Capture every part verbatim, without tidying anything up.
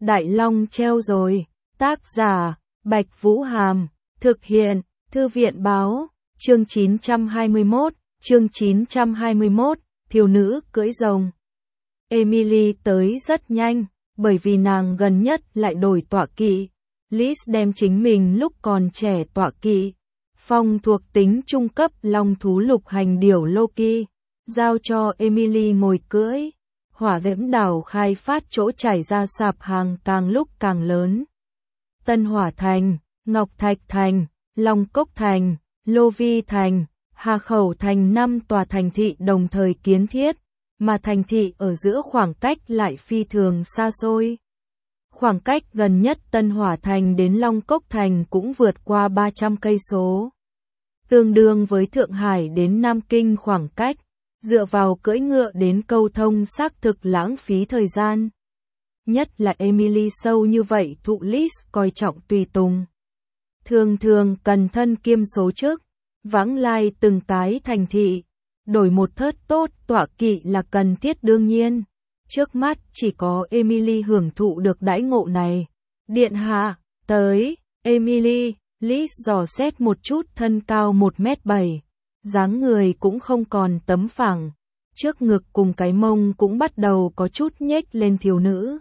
Đại Long treo rồi. Tác giả, Bạch Vũ Hàm. Thực hiện, Thư viện báo. Chương chín trăm hai mươi mốt, chương chín trăm hai mươi mốt, thiếu nữ cưỡi rồng. Emily tới rất nhanh, bởi vì nàng gần nhất lại đổi tọa kỵ. Liz đem chính mình lúc còn trẻ tọa kỵ, phong thuộc tính trung cấp long thú lục hành điểu Loki, giao cho Emily ngồi cưỡi. Hỏa diễm đảo khai phát chỗ trải ra sạp hàng càng lúc càng lớn. Tân Hỏa Thành, Ngọc Thạch Thành, Long Cốc Thành, Lô Vi Thành, Hà Khẩu Thành năm tòa thành thị đồng thời kiến thiết, mà thành thị ở giữa khoảng cách lại phi thường xa xôi. Khoảng cách gần nhất Tân Hỏa Thành đến Long Cốc Thành cũng vượt qua ba trăm cây số. Tương đương với Thượng Hải đến Nam Kinh khoảng cách, dựa vào cưỡi ngựa đến câu thông xác thực lãng phí thời gian. Nhất là Emily sâu như vậy thụ Liz coi trọng tùy tùng. Thường thường cần thân kiêm số chức, vãng lai từng cái thành thị, đổi một thớt tốt tọa kỵ là cần thiết đương nhiên. Trước mắt chỉ có Emily hưởng thụ được đãi ngộ này. Điện hạ, tới, Emily, Liz dò xét một chút thân cao một mét bảy, dáng người cũng không còn tấm phẳng, trước ngực cùng cái mông cũng bắt đầu có chút nhếch lên thiếu nữ.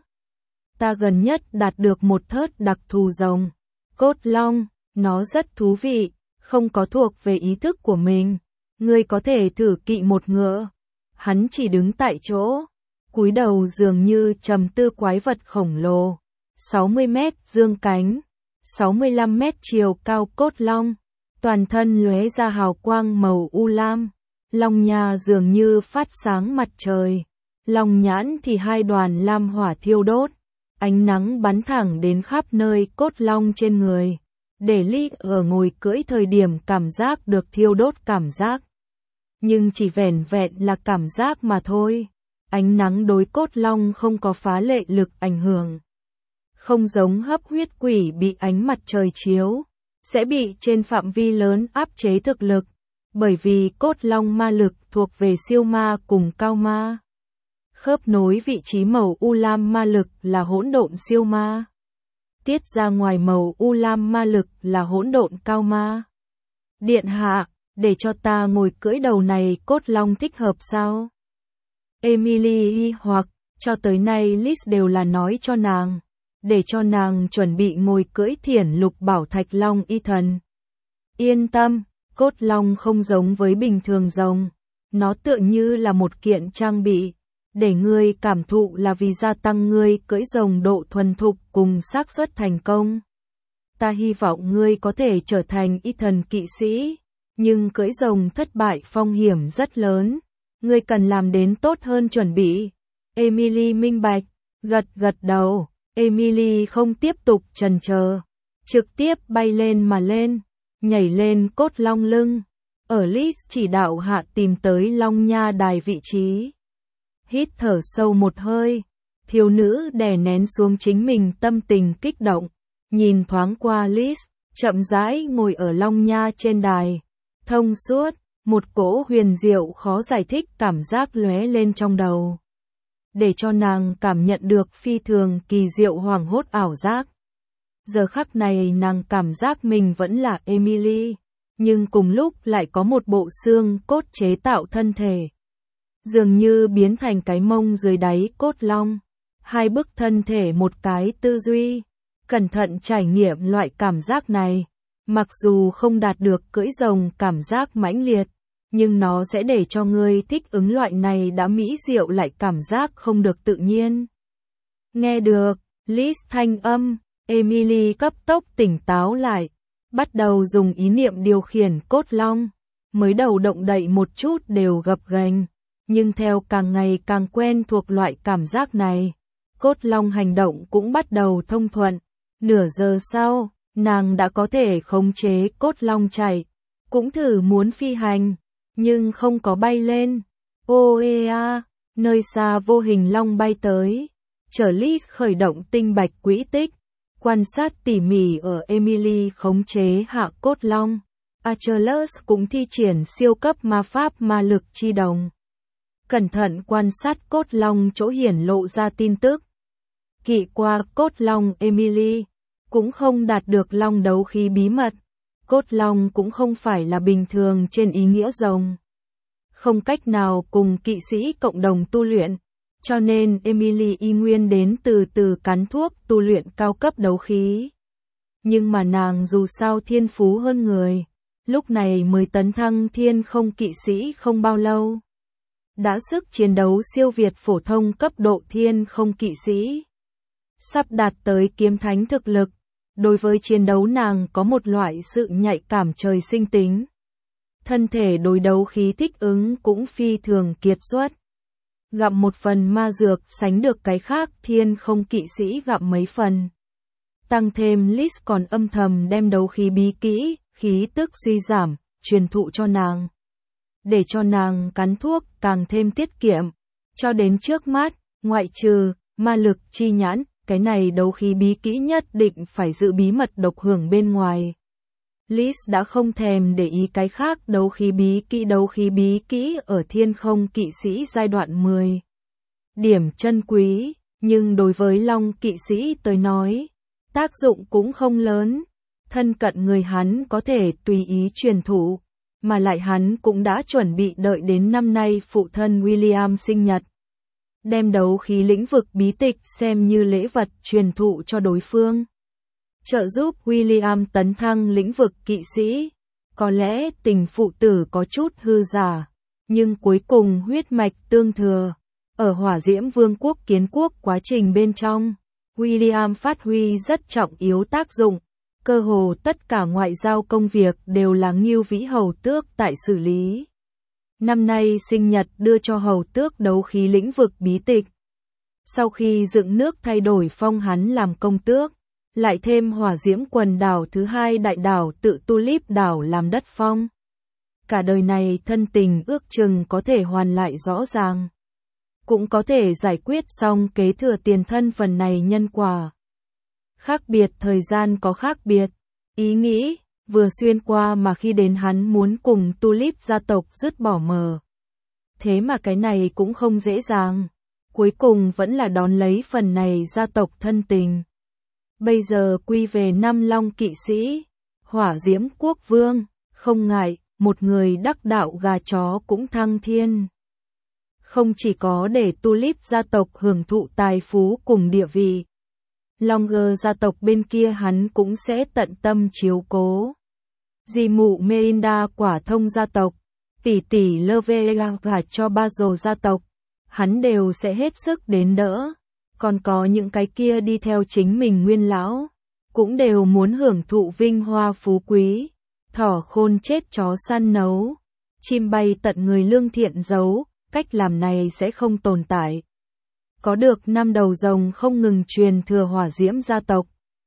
Ta gần nhất đạt được một thớt đặc thù rồng, cốt long, nó rất thú vị, không có thuộc về ý thức của mình. Ngươi có thể thử kỵ một ngựa. Hắn chỉ đứng tại chỗ, cúi đầu dường như trầm tư quái vật khổng lồ. sáu mươi mét dương cánh, sáu mươi lăm mét chiều cao cốt long, toàn thân lóe ra hào quang màu u lam. Long nha dường như phát sáng mặt trời, long nhãn thì hai đoàn lam hỏa thiêu đốt, ánh nắng bắn thẳng đến khắp nơi cốt long trên người, để Ly ở ngồi cưỡi thời điểm cảm giác được thiêu đốt cảm giác. Nhưng chỉ vẻn vẹn là cảm giác mà thôi. Ánh nắng đối cốt long không có phá lệ lực ảnh hưởng. Không giống hấp huyết quỷ bị ánh mặt trời chiếu, sẽ bị trên phạm vi lớn áp chế thực lực, bởi vì cốt long ma lực thuộc về siêu ma cùng cao ma. Khớp nối vị trí màu u lam ma lực là hỗn độn siêu ma. Tiết ra ngoài màu u lam ma lực là hỗn độn cao ma. Điện hạ, để cho ta ngồi cưỡi đầu này cốt long thích hợp sao? Emily nghi hoặc, cho tới nay Liz đều là nói cho nàng, để cho nàng chuẩn bị ngồi cưỡi thiển lục bảo thạch long y thần. Yên tâm, cốt long không giống với bình thường rồng, nó tựa như là một kiện trang bị, để ngươi cảm thụ là vì gia tăng ngươi cưỡi rồng độ thuần thục cùng xác suất thành công. Ta hy vọng ngươi có thể trở thành y thần kỵ sĩ. Nhưng cưỡi rồng thất bại phong hiểm rất lớn, ngươi cần làm đến tốt hơn chuẩn bị. Emily minh bạch, gật gật đầu, Emily không tiếp tục chần chờ, trực tiếp bay lên mà lên, nhảy lên cốt long lưng, ở Liz chỉ đạo hạ tìm tới long nha đài vị trí. Hít thở sâu một hơi, thiếu nữ đè nén xuống chính mình tâm tình kích động, nhìn thoáng qua Liz, chậm rãi ngồi ở long nha trên đài. Thông suốt, một cỗ huyền diệu khó giải thích cảm giác lóe lên trong đầu, để cho nàng cảm nhận được phi thường kỳ diệu hoảng hốt ảo giác. Giờ khắc này nàng cảm giác mình vẫn là Emily, nhưng cùng lúc lại có một bộ xương cốt chế tạo thân thể, dường như biến thành cái mông dưới đáy cốt long. Hai bức thân thể một cái tư duy, cẩn thận trải nghiệm loại cảm giác này. Mặc dù không đạt được cưỡi rồng cảm giác mãnh liệt, nhưng nó sẽ để cho ngươi thích ứng loại này đã mỹ diệu lại cảm giác không được tự nhiên. Nghe được, Liz thanh âm, Emily cấp tốc tỉnh táo lại, bắt đầu dùng ý niệm điều khiển cốt long. Mới đầu động đậy một chút đều gập ghềnh, nhưng theo càng ngày càng quen thuộc loại cảm giác này, cốt long hành động cũng bắt đầu thông thuận. Nửa giờ sau, nàng đã có thể khống chế cốt long chạy, cũng thử muốn phi hành, nhưng không có bay lên. Ô ê a, nơi xa vô hình long bay tới, chở Liz khởi động tinh bạch quỹ tích, quan sát tỉ mỉ ở Emily khống chế hạ cốt long. Achilles cũng thi triển siêu cấp ma pháp ma lực chi đồng. Cẩn thận quan sát cốt long chỗ hiển lộ ra tin tức. Kỵ qua cốt long Emily, cũng không đạt được long đấu khí bí mật. Cốt long cũng không phải là bình thường trên ý nghĩa rồng. Không cách nào cùng kỵ sĩ cộng đồng tu luyện, cho nên Emily y nguyên đến từ từ cắn thuốc tu luyện cao cấp đấu khí. Nhưng mà nàng dù sao thiên phú hơn người, lúc này mới tấn thăng thiên không kỵ sĩ không bao lâu. Đã sức chiến đấu siêu việt phổ thông cấp độ thiên không kỵ sĩ. Sắp đạt tới kiếm thánh thực lực, đối với chiến đấu nàng có một loại sự nhạy cảm trời sinh tính. Thân thể đối đấu khí thích ứng cũng phi thường kiệt xuất. Gặm một phần ma dược sánh được cái khác thiên không kỵ sĩ gặm mấy phần. Tăng thêm Liz còn âm thầm đem đấu khí bí kỹ, khí tức suy giảm, truyền thụ cho nàng. Để cho nàng cắn thuốc càng thêm tiết kiệm. Cho đến trước mắt, ngoại trừ ma lực chi nhãn, cái này đấu khí bí kỹ nhất định phải giữ bí mật độc hưởng bên ngoài. Liz đã không thèm để ý cái khác đấu khí bí kỹ đấu khí bí kỹ ở thiên không kỵ sĩ giai đoạn mười. Điểm chân quý, nhưng đối với long kỵ sĩ tới nói, tác dụng cũng không lớn. Thân cận người hắn có thể tùy ý truyền thụ, mà lại hắn cũng đã chuẩn bị đợi đến năm nay phụ thân William sinh nhật. Đem đấu khí lĩnh vực bí tịch xem như lễ vật truyền thụ cho đối phương. Trợ giúp William tấn thăng lĩnh vực kỵ sĩ. Có lẽ tình phụ tử có chút hư giả, nhưng cuối cùng huyết mạch tương thừa. Ở Hỏa Diễm Vương quốc kiến quốc quá trình bên trong, William phát huy rất trọng yếu tác dụng. Cơ hồ tất cả ngoại giao công việc đều là Ngưu Vĩ Hầu Tước tại xử lý. Năm nay sinh nhật đưa cho Hầu Tước đấu khí lĩnh vực bí tịch. Sau khi dựng nước thay đổi phong hắn làm công tước, lại thêm Hỏa Diễm quần đảo thứ hai đại đảo tự Tulip đảo làm đất phong. Cả đời này thân tình ước chừng có thể hoàn lại rõ ràng. Cũng có thể giải quyết xong kế thừa tiền thân phần này nhân quả. Khác biệt thời gian có khác biệt, ý nghĩ, vừa xuyên qua mà khi đến hắn muốn cùng Tulip gia tộc dứt bỏ mờ. Thế mà cái này cũng không dễ dàng, cuối cùng vẫn là đón lấy phần này gia tộc thân tình. Bây giờ quy về năm long kỵ sĩ, Hỏa Diễm quốc vương, không ngại, một người đắc đạo gà chó cũng thăng thiên. Không chỉ có để Tulip gia tộc hưởng thụ tài phú cùng địa vị. Longer gia tộc bên kia hắn cũng sẽ tận tâm chiếu cố. Dì mụ Melinda quả thông gia tộc, tỷ tỷ Lovella gả cho Basil gia tộc, hắn đều sẽ hết sức đến đỡ. Còn có những cái kia đi theo chính mình nguyên lão, cũng đều muốn hưởng thụ vinh hoa phú quý. Thỏ khôn chết chó săn nấu, chim bay tận người lương thiện giấu, cách làm này sẽ không tồn tại. Có được năm đầu rồng không ngừng truyền thừa Hỏa Diễm gia tộc.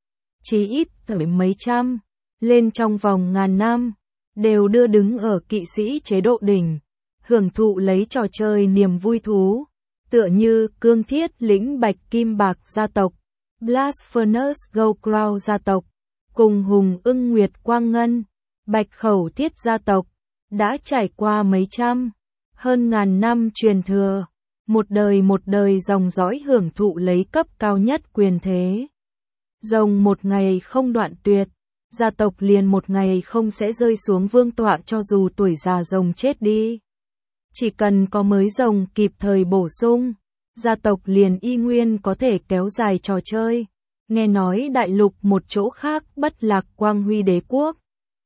Chí ít tới mấy trăm, lên trong vòng ngàn năm, đều đưa đứng ở kỵ sĩ chế độ đỉnh, hưởng thụ lấy trò chơi niềm vui thú, tựa như Cương Thiết lĩnh Bạch Kim Bạc gia tộc, Blast Furnace Gold Crown gia tộc, cùng Hùng Ưng Nguyệt Quang Ngân, Bạch Khẩu Thiết gia tộc, đã trải qua mấy trăm, hơn ngàn năm truyền thừa. Một đời một đời dòng dõi hưởng thụ lấy cấp cao nhất quyền thế. Rồng một ngày không đoạn tuyệt, gia tộc liền một ngày không sẽ rơi xuống vương tọa cho dù tuổi già rồng chết đi. Chỉ cần có mới rồng kịp thời bổ sung, gia tộc liền y nguyên có thể kéo dài trò chơi. Nghe nói đại lục một chỗ khác Bất Lạc Quang Huy đế quốc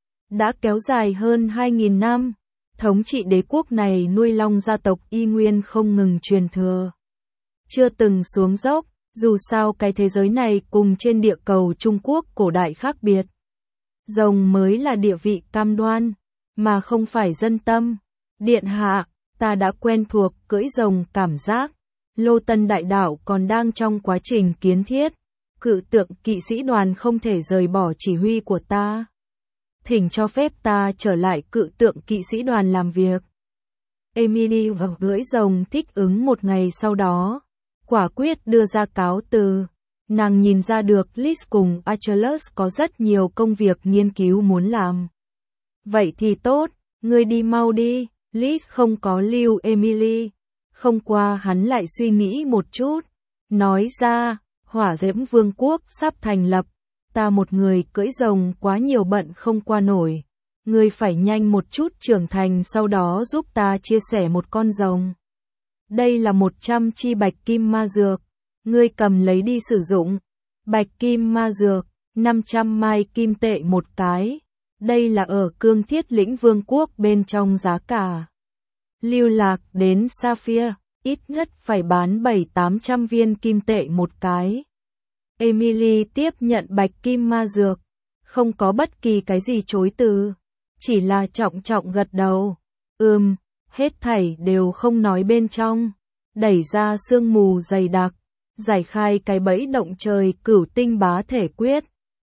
đã kéo dài hơn hai nghìn năm. Thống trị đế quốc này nuôi long gia tộc y nguyên không ngừng truyền thừa. Chưa từng xuống dốc, dù sao cái thế giới này cùng trên địa cầu Trung Quốc cổ đại khác biệt. Rồng mới là địa vị cam đoan, mà không phải dân tâm. Điện hạ, ta đã quen thuộc cưỡi rồng cảm giác. Lô Tân đại đảo còn đang trong quá trình kiến thiết. Cự tượng kỵ sĩ đoàn không thể rời bỏ chỉ huy của ta. Thỉnh cho phép ta trở lại cự tượng kỵ sĩ đoàn làm việc. Emily và cưỡi rồng thích ứng một ngày sau đó, quả quyết đưa ra cáo từ. Nàng nhìn ra được Liz cùng Achilles có rất nhiều công việc nghiên cứu muốn làm. Vậy thì tốt, ngươi đi mau đi. Liz không có lưu Emily. Không qua hắn lại suy nghĩ một chút. Nói ra, Hỏa Diễm Vương quốc sắp thành lập, ta một người cưỡi rồng quá nhiều bận không qua nổi. Ngươi phải nhanh một chút trưởng thành sau đó giúp ta chia sẻ một con rồng. Đây là một trăm chi bạch kim ma dược, ngươi cầm lấy đi sử dụng. Bạch kim ma dược, năm trăm mai kim tệ một cái. Đây là ở Cương Thiết Lĩnh Vương quốc bên trong giá cả. Lưu lạc đến Sapphire, ít nhất phải bán bảy tám trăm viên kim tệ một cái. Emily tiếp nhận bạch kim ma dược, không có bất kỳ cái gì chối từ, chỉ là trọng trọng gật đầu. Ừm, hết thảy đều không nói bên trong, đẩy ra sương mù dày đặc, giải khai cái bẫy động trời cửu tinh bá thể quyết.